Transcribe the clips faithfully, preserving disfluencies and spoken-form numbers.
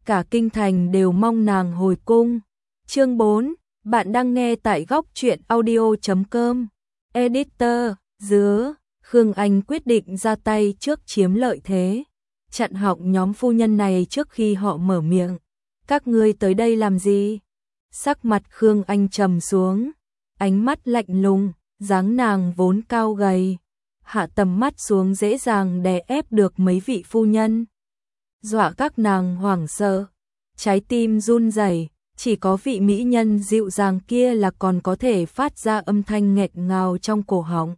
cả kinh thành đều mong nàng hồi cung. Chương bốn, bạn đang nghe tại góc truyện audio chấm com. Editor, dứa, Khương Anh quyết định ra tay trước chiếm lợi thế, chặn họng nhóm phu nhân này trước khi họ mở miệng. Các ngươi tới đây làm gì? Sắc mặt Khương Anh trầm xuống, ánh mắt lạnh lùng, dáng nàng vốn cao gầy, hạ tầm mắt xuống dễ dàng đè ép được mấy vị phu nhân, dọa các nàng hoảng sợ, trái tim run rẩy. Chỉ có vị mỹ nhân dịu dàng kia là còn có thể phát ra âm thanh nghẹt ngào trong cổ họng.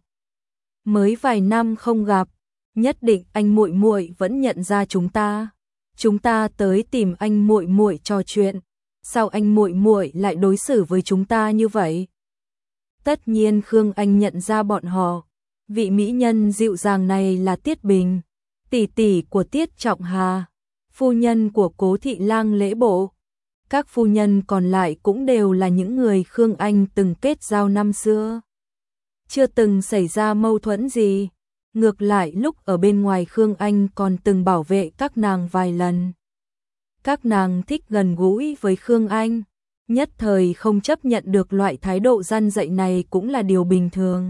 Mới vài năm không gặp, nhất định anh muội muội vẫn nhận ra chúng ta. Chúng ta tới tìm anh muội muội trò chuyện, sao anh muội muội lại đối xử với chúng ta như vậy? Tất nhiên Khương Anh nhận ra bọn họ, vị mỹ nhân dịu dàng này là Tiết Bình, tỷ tỷ của Tiết Trọng Hà, phu nhân của Cố thị lang lễ bộ. Các phu nhân còn lại cũng đều là những người Khương Anh từng kết giao năm xưa. Chưa từng xảy ra mâu thuẫn gì, ngược lại lúc ở bên ngoài Khương Anh còn từng bảo vệ các nàng vài lần. Các nàng thích gần gũi với Khương Anh, nhất thời không chấp nhận được loại thái độ gian dạy này cũng là điều bình thường.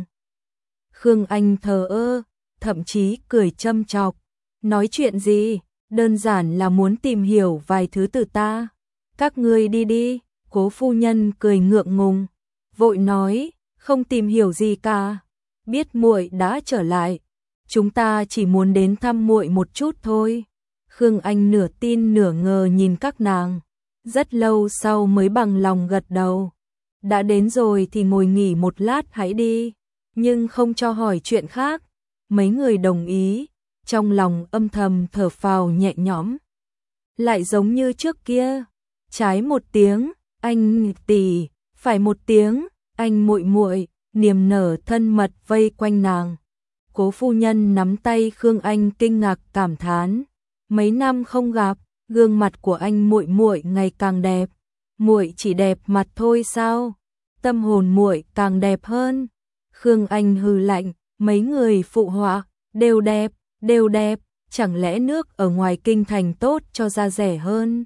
Khương Anh thờ ơ, thậm chí cười châm chọc, nói chuyện gì, đơn giản là muốn tìm hiểu vài thứ từ ta. Các ngươi đi đi, Cố phu nhân cười ngượng ngùng, vội nói, không tìm hiểu gì cả, biết muội đã trở lại, chúng ta chỉ muốn đến thăm muội một chút thôi. Khương Anh nửa tin nửa ngờ nhìn các nàng, rất lâu sau mới bằng lòng gật đầu. Đã đến rồi thì ngồi nghỉ một lát hãy đi, nhưng không cho hỏi chuyện khác. Mấy người đồng ý, trong lòng âm thầm thở phào nhẹ nhõm. Lại giống như trước kia, trái một tiếng, anh tỷ, phải một tiếng, anh muội muội, niềm nở thân mật vây quanh nàng. Cố phu nhân nắm tay Khương Anh kinh ngạc cảm thán, mấy năm không gặp, gương mặt của anh muội muội ngày càng đẹp. Muội chỉ đẹp mặt thôi sao? Tâm hồn muội càng đẹp hơn. Khương Anh hừ lạnh, mấy người phụ họa, đều đẹp, đều đẹp, chẳng lẽ nước ở ngoài kinh thành tốt cho da rẻ hơn?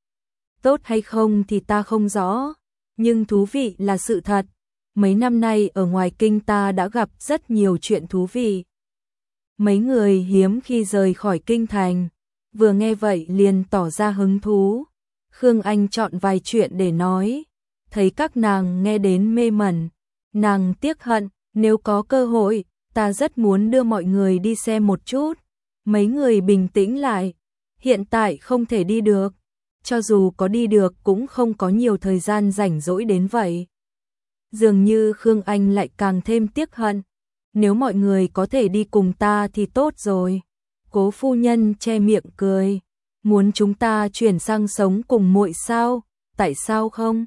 Tốt hay không thì ta không rõ, nhưng thú vị là sự thật. Mấy năm nay ở ngoài kinh ta đã gặp rất nhiều chuyện thú vị. Mấy người hiếm khi rời khỏi kinh thành, vừa nghe vậy liền tỏ ra hứng thú. Khương Anh chọn vài chuyện để nói, thấy các nàng nghe đến mê mẩn, nàng tiếc hận, nếu có cơ hội, ta rất muốn đưa mọi người đi xem một chút. Mấy người bình tĩnh lại, hiện tại không thể đi được, cho dù có đi được cũng không có nhiều thời gian rảnh rỗi đến vậy. Dường như Khương Anh lại càng thêm tiếc hận, nếu mọi người có thể đi cùng ta thì tốt rồi. Cố phu nhân che miệng cười, muốn chúng ta chuyển sang sống cùng muội sao? Tại sao không?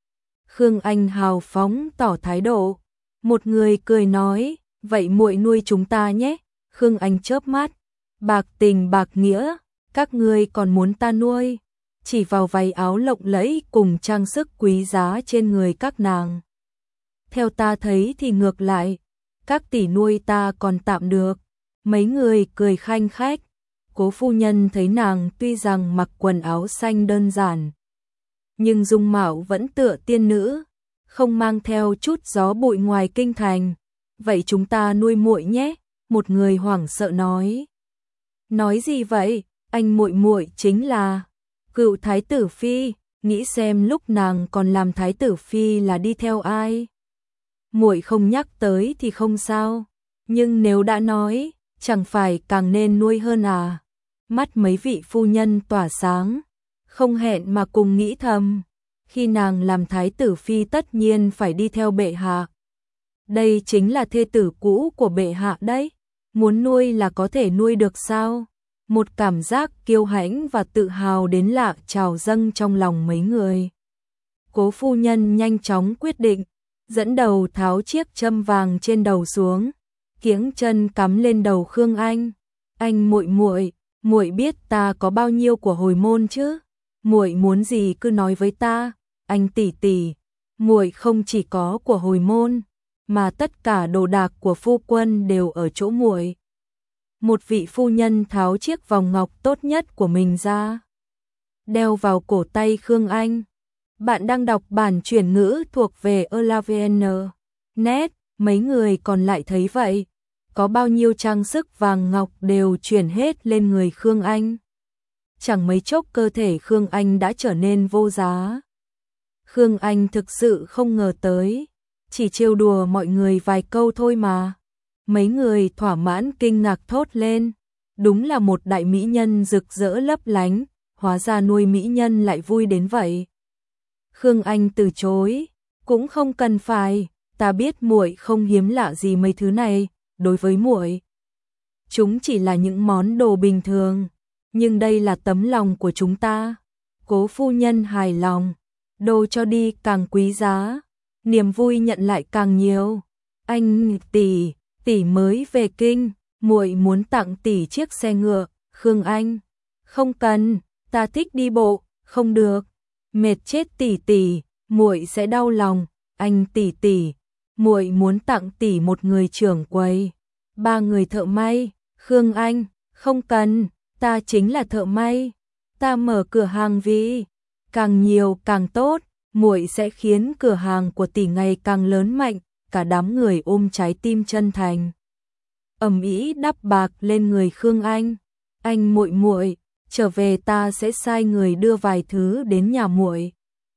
Khương Anh hào phóng tỏ thái độ. Một người cười nói, vậy muội nuôi chúng ta nhé. Khương Anh chớp mắt, bạc tình bạc nghĩa, các ngươi còn muốn ta nuôi? Chỉ vào váy áo lộng lẫy cùng trang sức quý giá trên người các nàng. Theo ta thấy thì ngược lại, các tỷ nuôi ta còn tạm được. Mấy người cười khanh khách. Cố phu nhân thấy nàng tuy rằng mặc quần áo xanh đơn giản, nhưng dung mạo vẫn tựa tiên nữ, không mang theo chút gió bụi ngoài kinh thành. Vậy chúng ta nuôi muội nhé, một người hoảng sợ nói. Nói gì vậy, anh muội muội chính là cựu thái tử phi, nghĩ xem lúc nàng còn làm thái tử phi là đi theo ai. Muội không nhắc tới thì không sao, nhưng nếu đã nói, chẳng phải càng nên nuôi hơn à? Mắt mấy vị phu nhân tỏa sáng, không hẹn mà cùng nghĩ thầm, khi nàng làm thái tử phi tất nhiên phải đi theo bệ hạ. Đây chính là thê tử cũ của bệ hạ đấy, muốn nuôi là có thể nuôi được sao? Một cảm giác kiêu hãnh và tự hào đến lạ trào dâng trong lòng mấy người. Cố phu nhân nhanh chóng quyết định, dẫn đầu tháo chiếc châm vàng trên đầu xuống, kiếng chân cắm lên đầu Khương Anh. Anh muội muội, muội biết ta có bao nhiêu của hồi môn chứ? Muội muốn gì cứ nói với ta. Anh tỷ tỷ, muội không chỉ có của hồi môn, mà tất cả đồ đạc của phu quân đều ở chỗ muội. Một vị phu nhân tháo chiếc vòng ngọc tốt nhất của mình ra, đeo vào cổ tay Khương Anh. Bạn đang đọc bản chuyển ngữ thuộc về Elavn. Net, mấy người còn lại thấy vậy. Có bao nhiêu trang sức vàng ngọc đều chuyển hết lên người Khương Anh. Chẳng mấy chốc cơ thể Khương Anh đã trở nên vô giá. Khương Anh thực sự không ngờ tới, chỉ trêu đùa mọi người vài câu thôi mà. Mấy người thỏa mãn kinh ngạc thốt lên, đúng là một đại mỹ nhân rực rỡ lấp lánh, hóa ra nuôi mỹ nhân lại vui đến vậy. Khương Anh từ chối, cũng không cần phải, ta biết muội không hiếm lạ gì mấy thứ này, đối với muội, chúng chỉ là những món đồ bình thường, nhưng đây là tấm lòng của chúng ta. Cố phu nhân hài lòng, đồ cho đi càng quý giá, niềm vui nhận lại càng nhiều. Anh tỷ, tỷ mới về kinh, muội muốn tặng tỷ chiếc xe ngựa. Khương Anh, không cần, ta thích đi bộ. Không được, mệt chết tỷ tỷ, muội sẽ đau lòng. Anh tỷ tỷ, muội muốn tặng tỷ một người trưởng quầy, ba người thợ may. Khương Anh, không cần, ta chính là thợ may, ta mở cửa hàng vì càng nhiều càng tốt, muội sẽ khiến cửa hàng của tỷ ngày càng lớn mạnh. Cả đám người ôm trái tim chân thành, ầm ĩ đắp bạc lên người Khương Anh. Anh muội muội, trở về ta sẽ sai người đưa vài thứ đến nhà muội.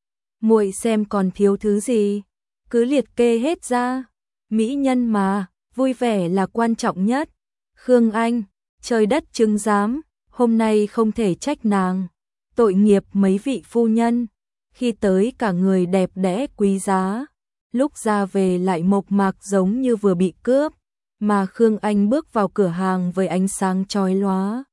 Muội xem còn thiếu thứ gì, cứ liệt kê hết ra. Mỹ nhân mà, vui vẻ là quan trọng nhất. Khương Anh, trời đất chứng giám, hôm nay không thể trách nàng. Tội nghiệp mấy vị phu nhân, khi tới cả người đẹp đẽ quý giá, lúc ra về lại mộc mạc giống như vừa bị cướp. Mà Khương Anh bước vào cửa hàng với ánh sáng chói lóa.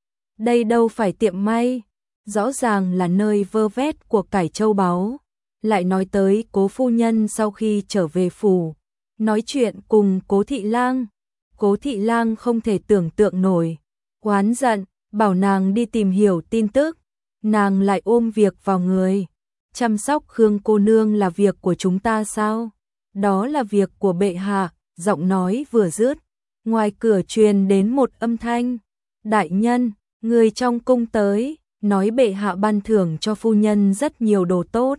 Đây đâu phải tiệm may, rõ ràng là nơi vơ vét của cải châu báu. Lại nói tới Cố phu nhân sau khi trở về phủ, nói chuyện cùng Cố thị lang. Cố thị lang không thể tưởng tượng nổi, oán giận, bảo nàng đi tìm hiểu tin tức. Nàng lại ôm việc vào người. Chăm sóc Khương cô nương là việc của chúng ta sao? Đó là việc của bệ hạ. Giọng nói vừa dứt, ngoài cửa truyền đến một âm thanh. Đại nhân, người trong cung tới, nói bệ hạ ban thưởng cho phu nhân rất nhiều đồ tốt.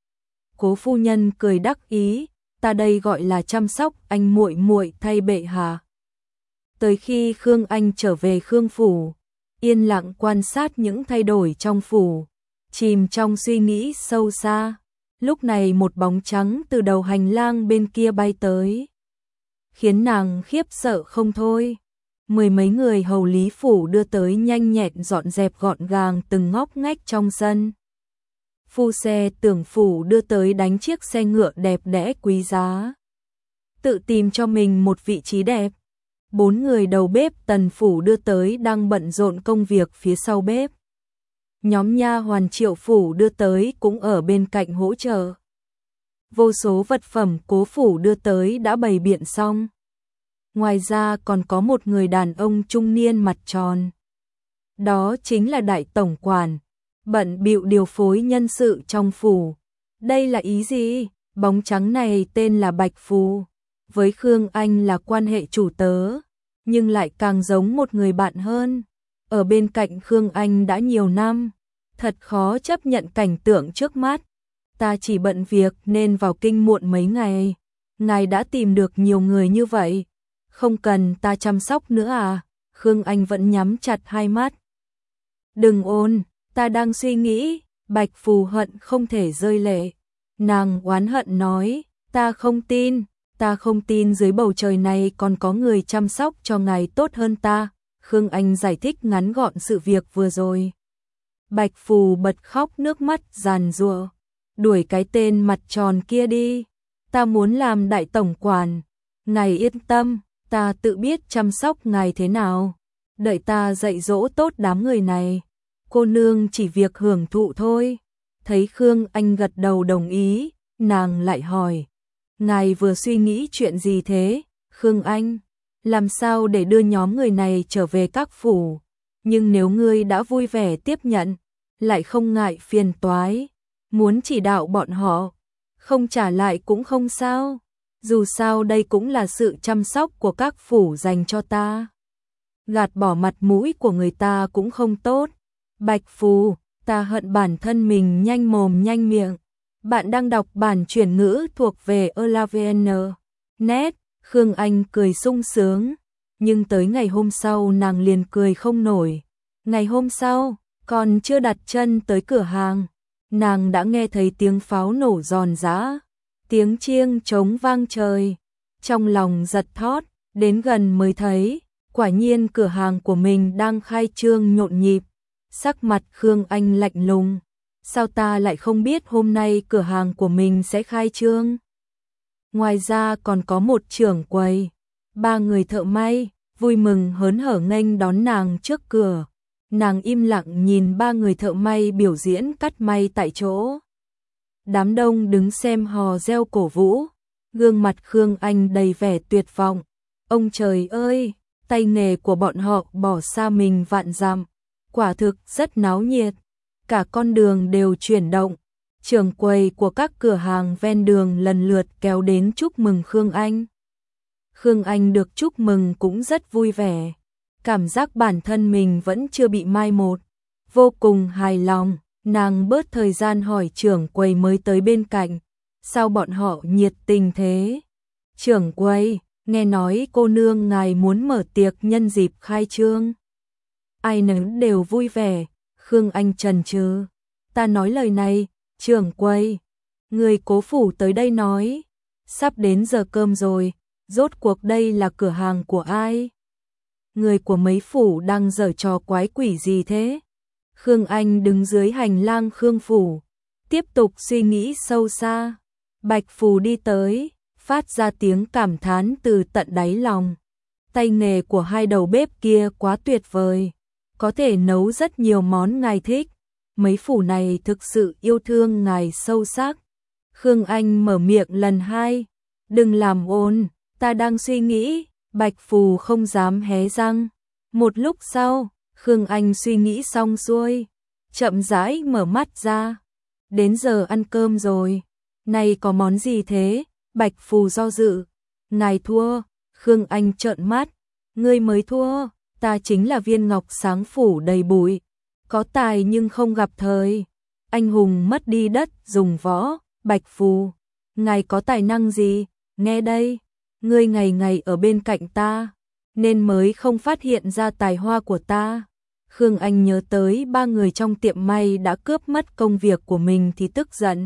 Cố phu nhân cười đắc ý, ta đây gọi là chăm sóc anh muội muội thay bệ hạ. Tới khi Khương Anh trở về Khương phủ, yên lặng quan sát những thay đổi trong phủ, chìm trong suy nghĩ sâu xa. Lúc này một bóng trắng từ đầu hành lang bên kia bay tới, khiến nàng khiếp sợ không thôi. Mười mấy người hầu lý phủ đưa tới nhanh nhẹn dọn dẹp gọn gàng từng ngóc ngách trong sân. Phu xe tưởng phủ đưa tới đánh chiếc xe ngựa đẹp đẽ quý giá, tự tìm cho mình một vị trí đẹp. Bốn người đầu bếp tần phủ đưa tới đang bận rộn công việc phía sau bếp. Nhóm nha hoàn Triệu phủ đưa tới cũng ở bên cạnh hỗ trợ. Vô số vật phẩm Cố phủ đưa tới đã bày biện xong. Ngoài ra còn có một người đàn ông trung niên mặt tròn. Đó chính là đại tổng quản, bận bịu điều phối nhân sự trong phủ. Đây là ý gì? Bóng trắng này tên là Bạch Phù, với Khương Anh là quan hệ chủ tớ, nhưng lại càng giống một người bạn hơn. Ở bên cạnh Khương Anh đã nhiều năm, thật khó chấp nhận cảnh tượng trước mắt. Ta chỉ bận việc nên vào kinh muộn mấy ngày. Ngài đã tìm được nhiều người như vậy, không cần ta chăm sóc nữa à? Khương Anh vẫn nhắm chặt hai mắt. Đừng ôn, ta đang suy nghĩ. Bạch Phù hận không thể rơi lệ. Nàng oán hận nói, ta không tin, ta không tin dưới bầu trời này còn có người chăm sóc cho ngài tốt hơn ta. Khương Anh giải thích ngắn gọn sự việc vừa rồi. Bạch Phù bật khóc nước mắt giàn giụa. Đuổi cái tên mặt tròn kia đi, ta muốn làm đại tổng quản. Ngài yên tâm, ta tự biết chăm sóc ngài thế nào. Đợi ta dạy dỗ tốt đám người này. Cô nương chỉ việc hưởng thụ thôi. Thấy Khương Anh gật đầu đồng ý, nàng lại hỏi, ngài vừa suy nghĩ chuyện gì thế? Khương Anh, làm sao để đưa nhóm người này trở về các phủ? Nhưng nếu ngươi đã vui vẻ tiếp nhận, lại không ngại phiền toái, muốn chỉ đạo bọn họ, không trả lại cũng không sao. Dù sao đây cũng là sự chăm sóc của các phủ dành cho ta. Gạt bỏ mặt mũi của người ta cũng không tốt. Bạch Phù, Ta hận bản thân mình nhanh mồm nhanh miệng. Bạn đang đọc bản chuyển ngữ thuộc về Elavn. Net, Khương Anh cười sung sướng, nhưng tới ngày hôm sau nàng liền cười không nổi. Ngày hôm sau, còn chưa đặt chân tới cửa hàng, nàng đã nghe thấy tiếng pháo nổ giòn giã, tiếng chiêng trống vang trời. Trong lòng giật thót, đến gần mới thấy, quả nhiên cửa hàng của mình đang khai trương nhộn nhịp. Sắc mặt Khương Anh lạnh lùng. Sao ta lại không biết hôm nay cửa hàng của mình sẽ khai trương? Ngoài ra còn có một trưởng quầy, ba người thợ may, vui mừng hớn hở nghênh đón nàng trước cửa. Nàng im lặng nhìn ba người thợ may biểu diễn cắt may tại chỗ. Đám đông đứng xem hò reo cổ vũ, gương mặt Khương Anh đầy vẻ tuyệt vọng. Ông trời ơi, tay nghề của bọn họ bỏ xa mình vạn dặm, quả thực rất náo nhiệt. Cả con đường đều chuyển động, trưởng quầy của các cửa hàng ven đường lần lượt kéo đến chúc mừng Khương Anh. Khương Anh được chúc mừng cũng rất vui vẻ, cảm giác bản thân mình vẫn chưa bị mai một, vô cùng hài lòng. Nàng bớt thời gian hỏi trưởng quầy mới tới bên cạnh, sao bọn họ nhiệt tình thế? Trưởng quầy, nghe nói cô nương ngài muốn mở tiệc nhân dịp khai trương. Ai nấy đều vui vẻ. Khương Anh chần chừ, ta nói lời này, trưởng quầy, người cố phủ tới đây nói, sắp đến giờ cơm rồi, rốt cuộc đây là cửa hàng của ai? Người của mấy phủ đang giở trò quái quỷ gì thế? Khương Anh đứng dưới hành lang Khương phủ, tiếp tục suy nghĩ sâu xa. Bạch Phù đi tới, phát ra tiếng cảm thán từ tận đáy lòng. Tay nghề của hai đầu bếp kia quá tuyệt vời, có thể nấu rất nhiều món ngài thích. Mấy phủ này thực sự yêu thương ngài sâu sắc. Khương Anh mở miệng lần hai, đừng làm ồn, ta đang suy nghĩ. Bạch Phù không dám hé răng. Một lúc sau, Khương Anh suy nghĩ xong xuôi, chậm rãi mở mắt ra. Đến giờ ăn cơm rồi, này có món gì thế? Bạch Phù do dự. Ngài thua. Khương Anh trợn mắt, ngươi mới thua, ta chính là viên ngọc sáng phủ đầy bụi, có tài nhưng không gặp thời, anh hùng mất đi đất dùng võ. Bạch Phù, ngài có tài năng gì? Nghe đây, ngươi ngày ngày ở bên cạnh ta, nên mới không phát hiện ra tài hoa của ta. Khương Anh nhớ tới ba người trong tiệm may đã cướp mất công việc của mình thì tức giận.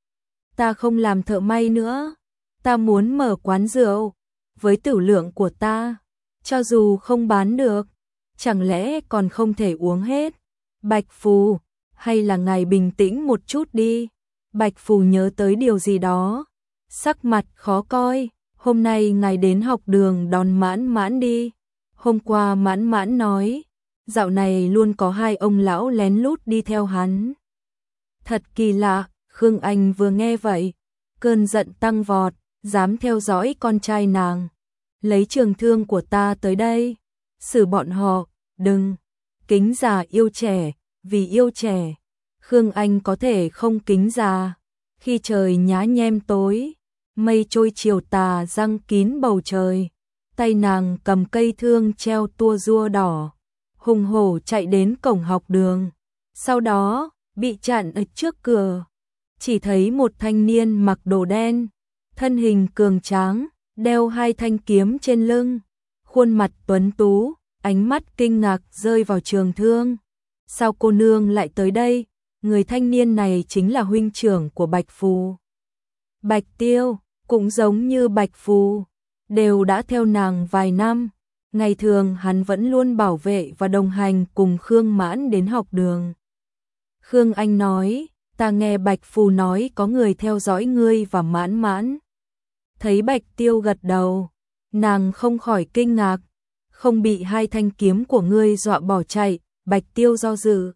Ta không làm thợ may nữa, ta muốn mở quán rượu. Với tửu lượng của ta, cho dù không bán được, chẳng lẽ còn không thể uống hết? Bạch Phù, hay là ngài bình tĩnh một chút đi. Bạch Phù nhớ tới điều gì đó, sắc mặt khó coi. Hôm nay ngài đến học đường đón Mãn Mãn đi. Hôm qua Mãn Mãn nói, dạo này luôn có hai ông lão lén lút đi theo hắn. Thật kỳ lạ. Khương Anh vừa nghe vậy, cơn giận tăng vọt, dám theo dõi con trai nàng. Lấy trường thương của ta tới đây, xử bọn họ. Đừng, kính già yêu trẻ, vì yêu trẻ. Khương Anh có thể không kính già. Khi trời nhá nhem tối, mây trôi chiều tà răng kín bầu trời, tay nàng cầm cây thương treo tua rua đỏ, hùng hổ chạy đến cổng học đường. Sau đó, bị chặn ở trước cửa. Chỉ thấy một thanh niên mặc đồ đen, thân hình cường tráng, đeo hai thanh kiếm trên lưng, khuôn mặt tuấn tú, ánh mắt kinh ngạc rơi vào trường thương. Sao cô nương lại tới đây? Người thanh niên này chính là huynh trưởng của Bạch Phù. Bạch Tiêu, cũng giống như Bạch Phù, đều đã theo nàng vài năm. Ngày thường hắn vẫn luôn bảo vệ và đồng hành cùng Khương Mãn đến học đường. Khương Anh nói, ta nghe Bạch Phù nói có người theo dõi ngươi và Mãn Mãn. Thấy Bạch Tiêu gật đầu, nàng không khỏi kinh ngạc, không bị hai thanh kiếm của ngươi dọa bỏ chạy. Bạch Tiêu do dự.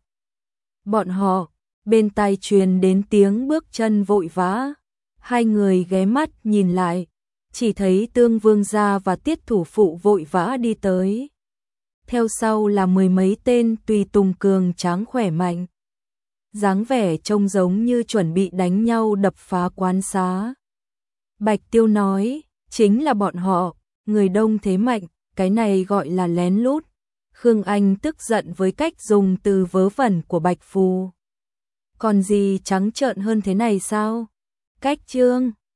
Bọn họ, bên tai truyền đến tiếng bước chân vội vã. Hai người ghé mắt nhìn lại, chỉ thấy Tương Vương gia và Tiết thủ phụ vội vã đi tới. Theo sau là mười mấy tên tùy tùng cường tráng khỏe mạnh, dáng vẻ trông giống như chuẩn bị đánh nhau đập phá quán xá. Bạch Tiêu nói, chính là bọn họ, người đông thế mạnh, cái này gọi là lén lút. Khương Anh tức giận với cách dùng từ vớ vẩn của Bạch Phù. còn gì trắng trợn hơn thế này sao? Cách chương